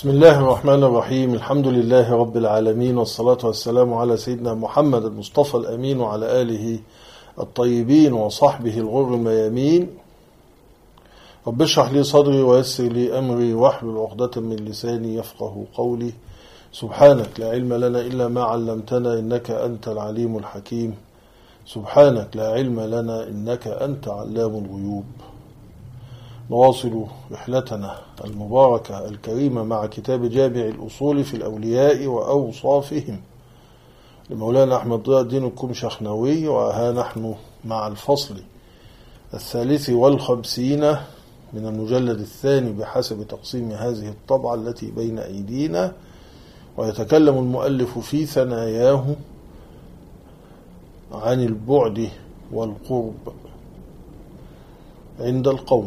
بسم الله الرحمن الرحيم. الحمد لله رب العالمين، والصلاة والسلام على سيدنا محمد المصطفى الأمين وعلى آله الطيبين وصحبه الغر الميامين. رب اشرح لي صدري ويسر لي أمري واحلل عقدة من لساني يفقه قولي. سبحانك لا علم لنا إلا ما علمتنا إنك أنت العليم الحكيم. سبحانك لا علم لنا إنك أنت علام الغيوب. نواصل رحلتنا المباركة الكريمة مع كتاب جامع الأصول في الأولياء وأوصافهم لمولانا أحمد ضياء الدين الكمشخنوي، وها نحن مع الفصل 53 من المجلد الثاني بحسب تقسيم هذه الطبعة التي بين أيدينا. ويتكلم المؤلف في ثناياه عن البعد والقرب عند القوم.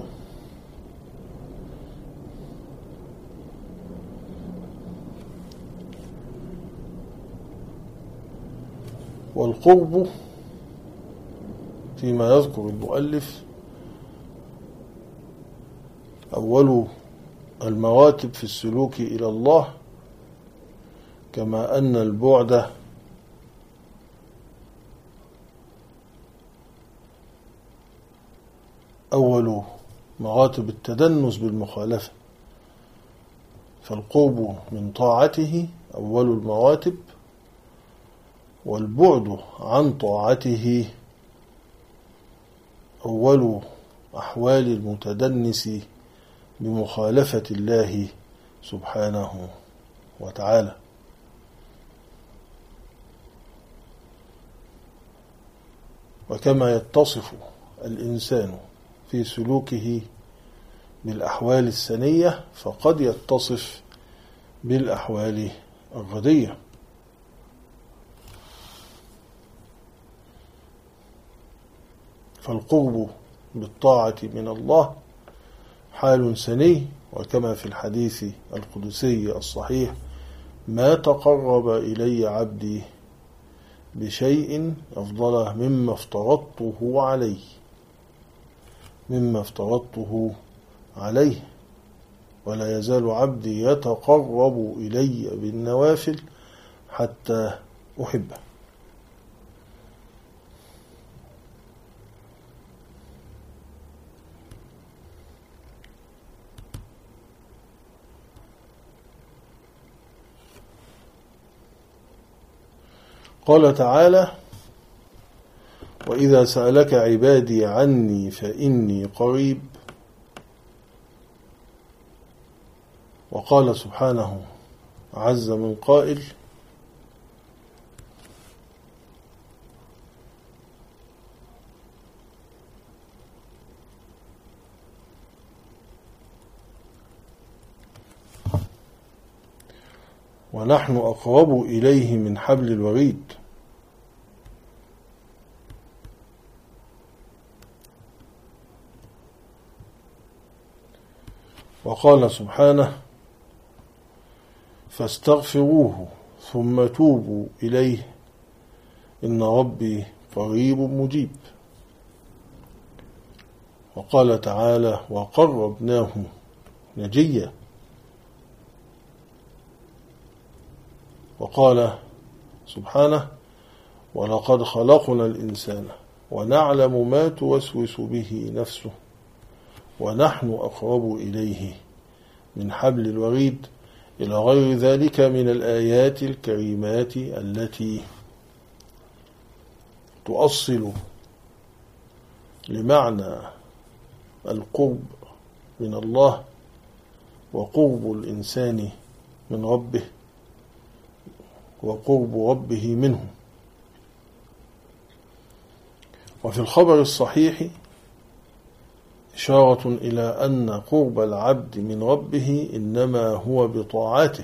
والقرب فيما يذكر المؤلف أول المراتب في السلوك إلى الله، كما أن البعد أول مراتب التدنس بالمخالفة، فالقرب من طاعته أول المراتب، والبعد عن طاعته أول أحوال المتدنس بمخالفة الله سبحانه وتعالى. وكما يتصف الإنسان في سلوكه بالأحوال السنية، فقد يتصف بالأحوال الردية. فالقرب بالطاعة من الله حال سني، وكما في الحديث القدسي الصحيح: ما تقرب إلي عبدي بشيء أفضل مما افترضته عليه، ولا يزال عبدي يتقرب إلي بالنوافل حتى أحبه. قال تعالى: وإذا سألك عبادي عني فإني قريب. وقال سبحانه عز من قائل: ونحن أقرب إليه من حبل الوريد. وقال سبحانه: فاستغفروه ثم توبوا إليه إن ربي قريب مجيب. وقال تعالى: وقربناه نجيا. وقال سبحانه: ولقد خلقنا الإنسان ونعلم ما توسوس به نفسه ونحن أقرب إليه من حبل الوريد، إلى غير ذلك من الآيات الكريمات التي تؤصل لمعنى القرب من الله وقرب الإنسان من ربه وقرب ربه منه. وفي الخبر الصحيح إشارة إلى أن قرب العبد من ربه إنما هو بطاعته.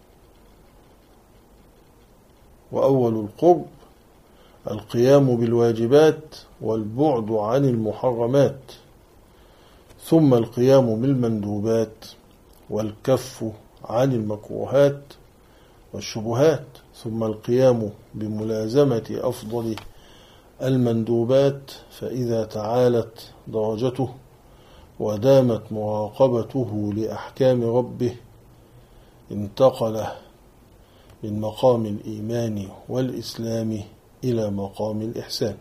وأول القرب القيام بالواجبات والبعد عن المحرمات، ثم القيام بالمندوبات والكف عن المكروهات والشبهات، ثم القيام بملازمة أفضل المندوبات، فإذا تعالت درجته ودامت مراقبته لأحكام ربه انتقل من مقام الإيمان والإسلام إلى مقام الإحسان.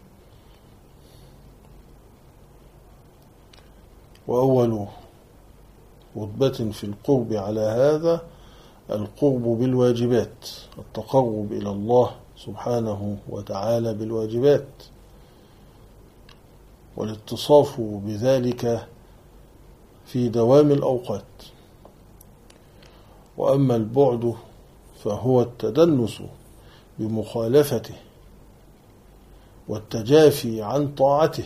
وأول رتبة في القرب على هذا القرب بالواجبات، التقرب إلى الله سبحانه وتعالى بالواجبات، والاتصاف بذلك في دوام الأوقات. وأما البعد فهو التدنس بمخالفته والتجافي عن طاعته.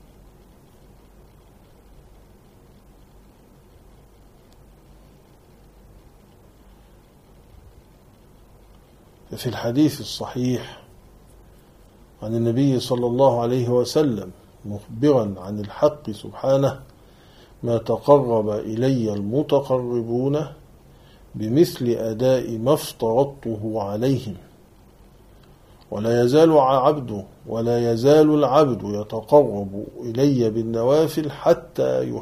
ففي الحديث الصحيح عن النبي صلى الله عليه وسلم مخبرا عن الحق سبحانه: ما تقرب إلي المتقربون بمثل أداء ما افترضته عليهم، ولا يزال العبد يتقرب إلي بالنوافل حتى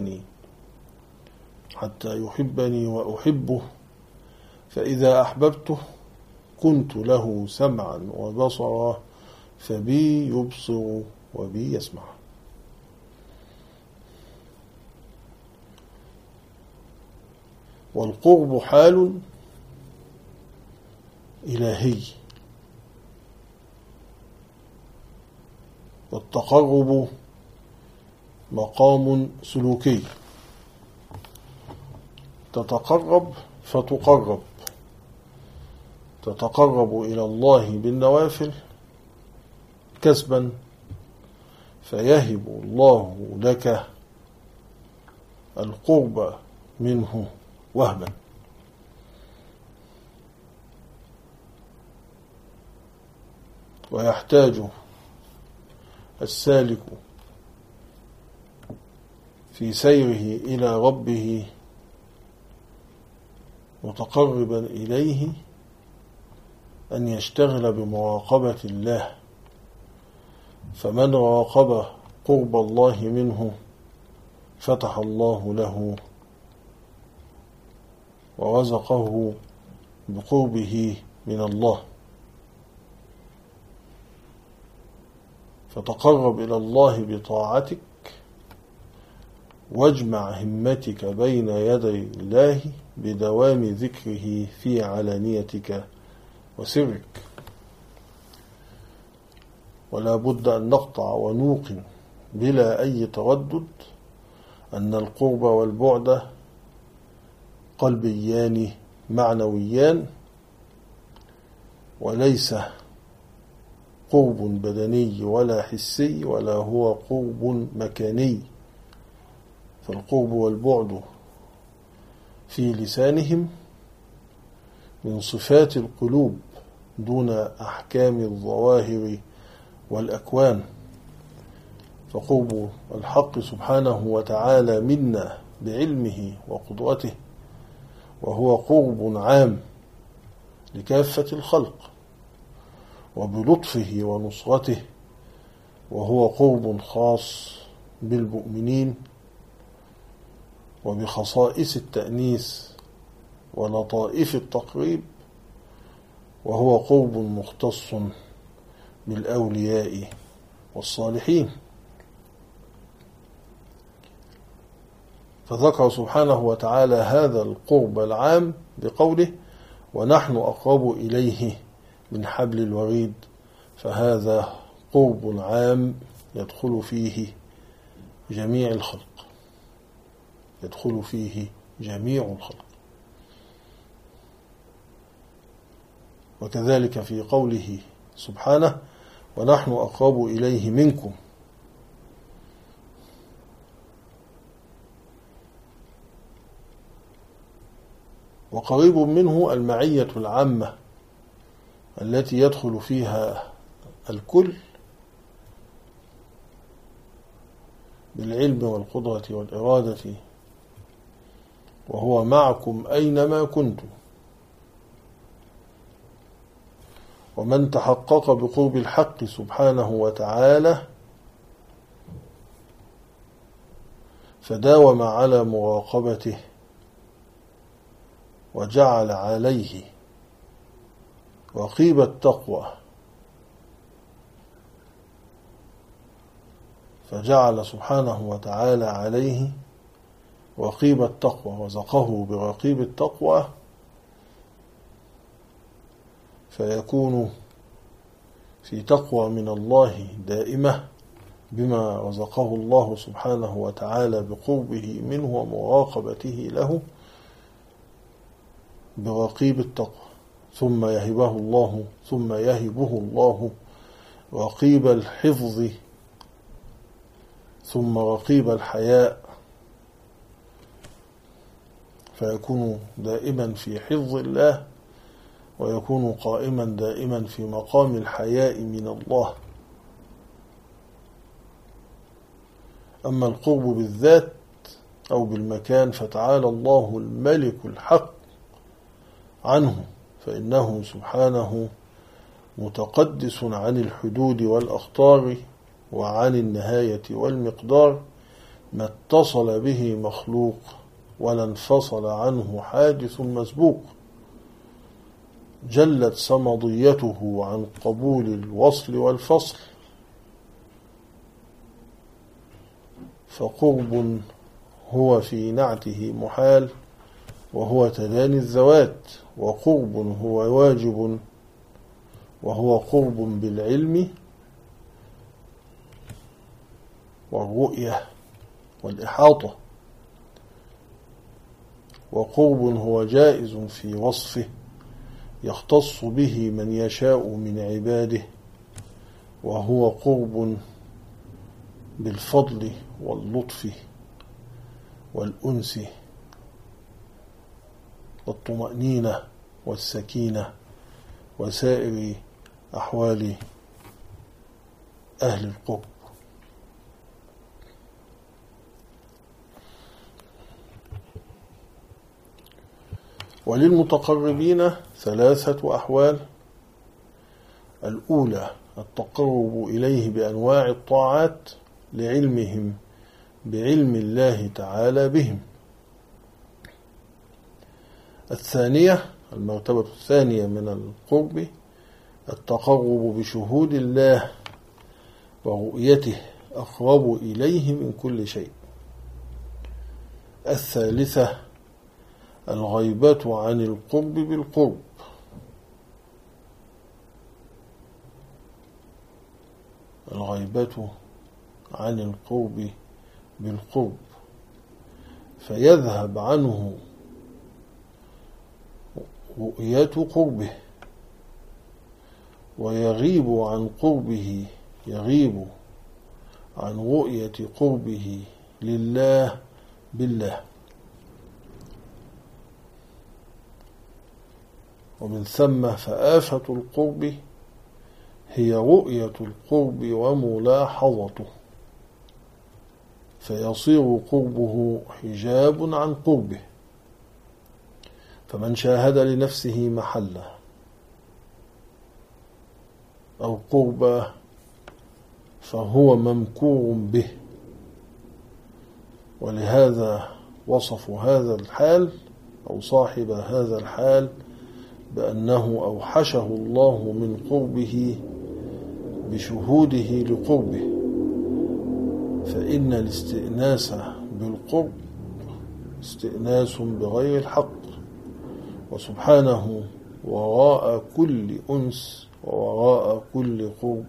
يحبني وأحبه، فإذا أحببته كنت له سمعا وبصرا، فبي يبصر وبي يسمع. والقرب حال إلهي، والتقرب مقام سلوكي. تتقرب فتقرب، تتقرب إلى الله بالنوافل كسبا، فيهب الله لك القرب منه وهبا. ويحتاج السالك في سيره إلى ربه متقربا إليه أن يشتغل بمراقبة الله، فمن راقب قرب الله منه فتح الله له ورزقه بقربه من الله. فتقرب إلى الله بطاعتك، واجمع همتك بين يدي الله بدوام ذكره في علانيتك وسرك. ولا بد أن نقطع ونوقن بلا أي تردد أن القرب والبعد قلبيان معنويان، وليس قرب بدني ولا حسي، ولا هو قرب مكاني. فالقرب والبعد في لسانهم من صفات القلوب دون أحكام الظواهر والأكوان. فقرب الحق سبحانه وتعالى منا بعلمه وقدرته، وهو قرب عام لكافة الخلق، وبلطفه ونصرته، وهو قرب خاص بالمؤمنين، وبخصائص التأنيث ولطائف التقريب، وهو قرب مختص بالأولياء والصالحين. فذكر سبحانه وتعالى هذا القرب العام بقوله: ونحن أقرب إليه من حبل الوريد. فهذا قرب عام يدخل فيه جميع الخلق، يدخل فيه جميع الخلق. وكذلك في قوله سبحانه: ونحن أقرب إليه منكم. وقريب منه المعية العامة التي يدخل فيها الكل بالعلم والقدرة والإرادة، وهو معكم أينما كنتم. ومن تحقق بقرب الحق سبحانه وتعالى فداوم على مراقبته وجعل عليه رقيب التقوى، فجعل سبحانه وتعالى عليه رقيب التقوى وزقه برقيب التقوى، فيكون في تقوى من الله دائمة بما رزقه الله سبحانه وتعالى بقربه منه ومراقبته له برقيب التقوى، ثم يهبه الله رقيب الحفظ، ثم رقيب الحياء، فيكون دائما في حفظ الله، ويكون قائما دائما في مقام الحياء من الله. أما القرب بالذات أو بالمكان فتعالى الله الملك الحق عنه، فإنه سبحانه متقدس عن الحدود والأخطار وعن النهاية والمقدار، ما اتصل به مخلوق ولا انفصل عنه حادث مسبوق. جلت صمديته عن قبول الوصل والفصل، فقرب هو في نعته محال وهو تداني الذوات، وقرب هو واجب وهو قرب بالعلم والرؤية والإحاطة، وقرب هو جائز في وصفه يختص به من يشاء من عباده، وهو قرب بالفضل واللطف والأنس والطمأنينة والسكينة وسائر أحوال أهل القرب. وللمتقربين 3 أحوال: الأولى التقرب إليه بأنواع الطاعات لعلمهم بعلم الله تعالى بهم. الثانية المرتبة الثانية من القرب التقرب بشهود الله ورؤيته أقرب إليه من كل شيء. الثالثة الغيبة عن القرب بالقرب. الغيبة عن القرب بالقرب، فيذهب عنه رؤية قربه، ويغيب عن قربه، يغيب عن رؤية قربه لله بالله. ومن ثم فآفة القرب هي رؤية القرب وملاحظته، فيصير قربه حجاب عن قربه، فمن شاهد لنفسه محله أو قربه فهو ممكور به. ولهذا وصف هذا الحال أو صاحب هذا الحال بأنه أوحشه الله من قربه بشهوده لقربه، فإن الاستئناس بالقرب استئناس بغير الحق، وسبحانه وراء كل أنس ووراء كل قرب.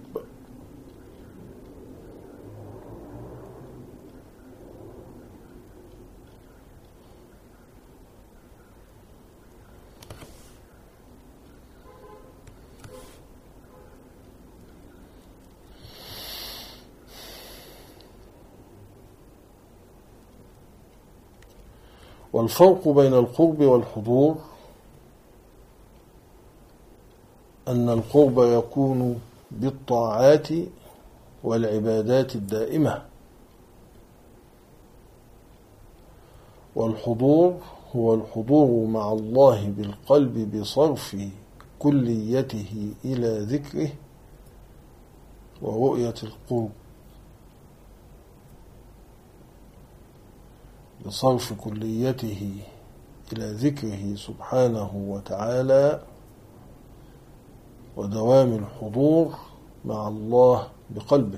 والفرق بين القرب والحضور أن القرب يكون بالطاعات والعبادات الدائمة، والحضور هو الحضور مع الله بالقلب بصرف كليته إلى ذكره ورؤية القرب، بصرف كليته إلى ذكره سبحانه وتعالى ودوام الحضور مع الله بقلبه.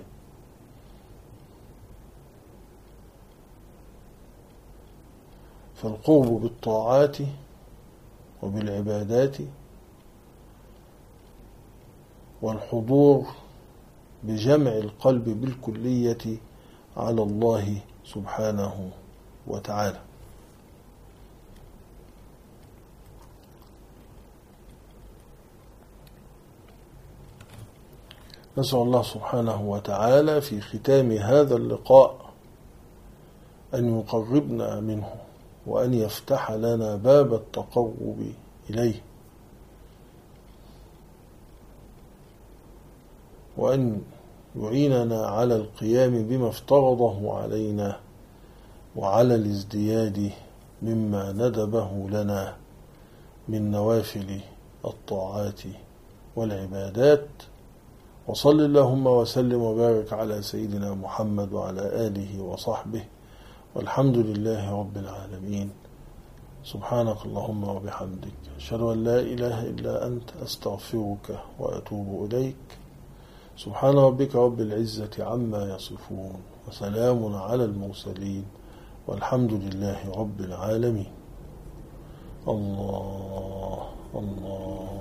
فالقرب بالطاعات وبالعبادات والحضور بجمع القلب بالكلية على الله سبحانه وتعالى. نسأل الله سبحانه وتعالى في ختام هذا اللقاء أن يقربنا منه وأن يفتح لنا باب التقرب إليه، وأن يعيننا على القيام بما افترضه علينا وعلى الازدياد مما ندبه لنا من نوافل الطاعات والعبادات. وصل اللهم وسلم وبارك على سيدنا محمد وعلى آله وصحبه، والحمد لله رب العالمين. سبحانك اللهم وبحمدك، أشهد أن لا إله إلا أنت، أستغفرك وأتوب إليك. سبحان ربك رب العزة عما يصفون، وسلام على المرسلين، والحمد لله رب العالمين. الله الله.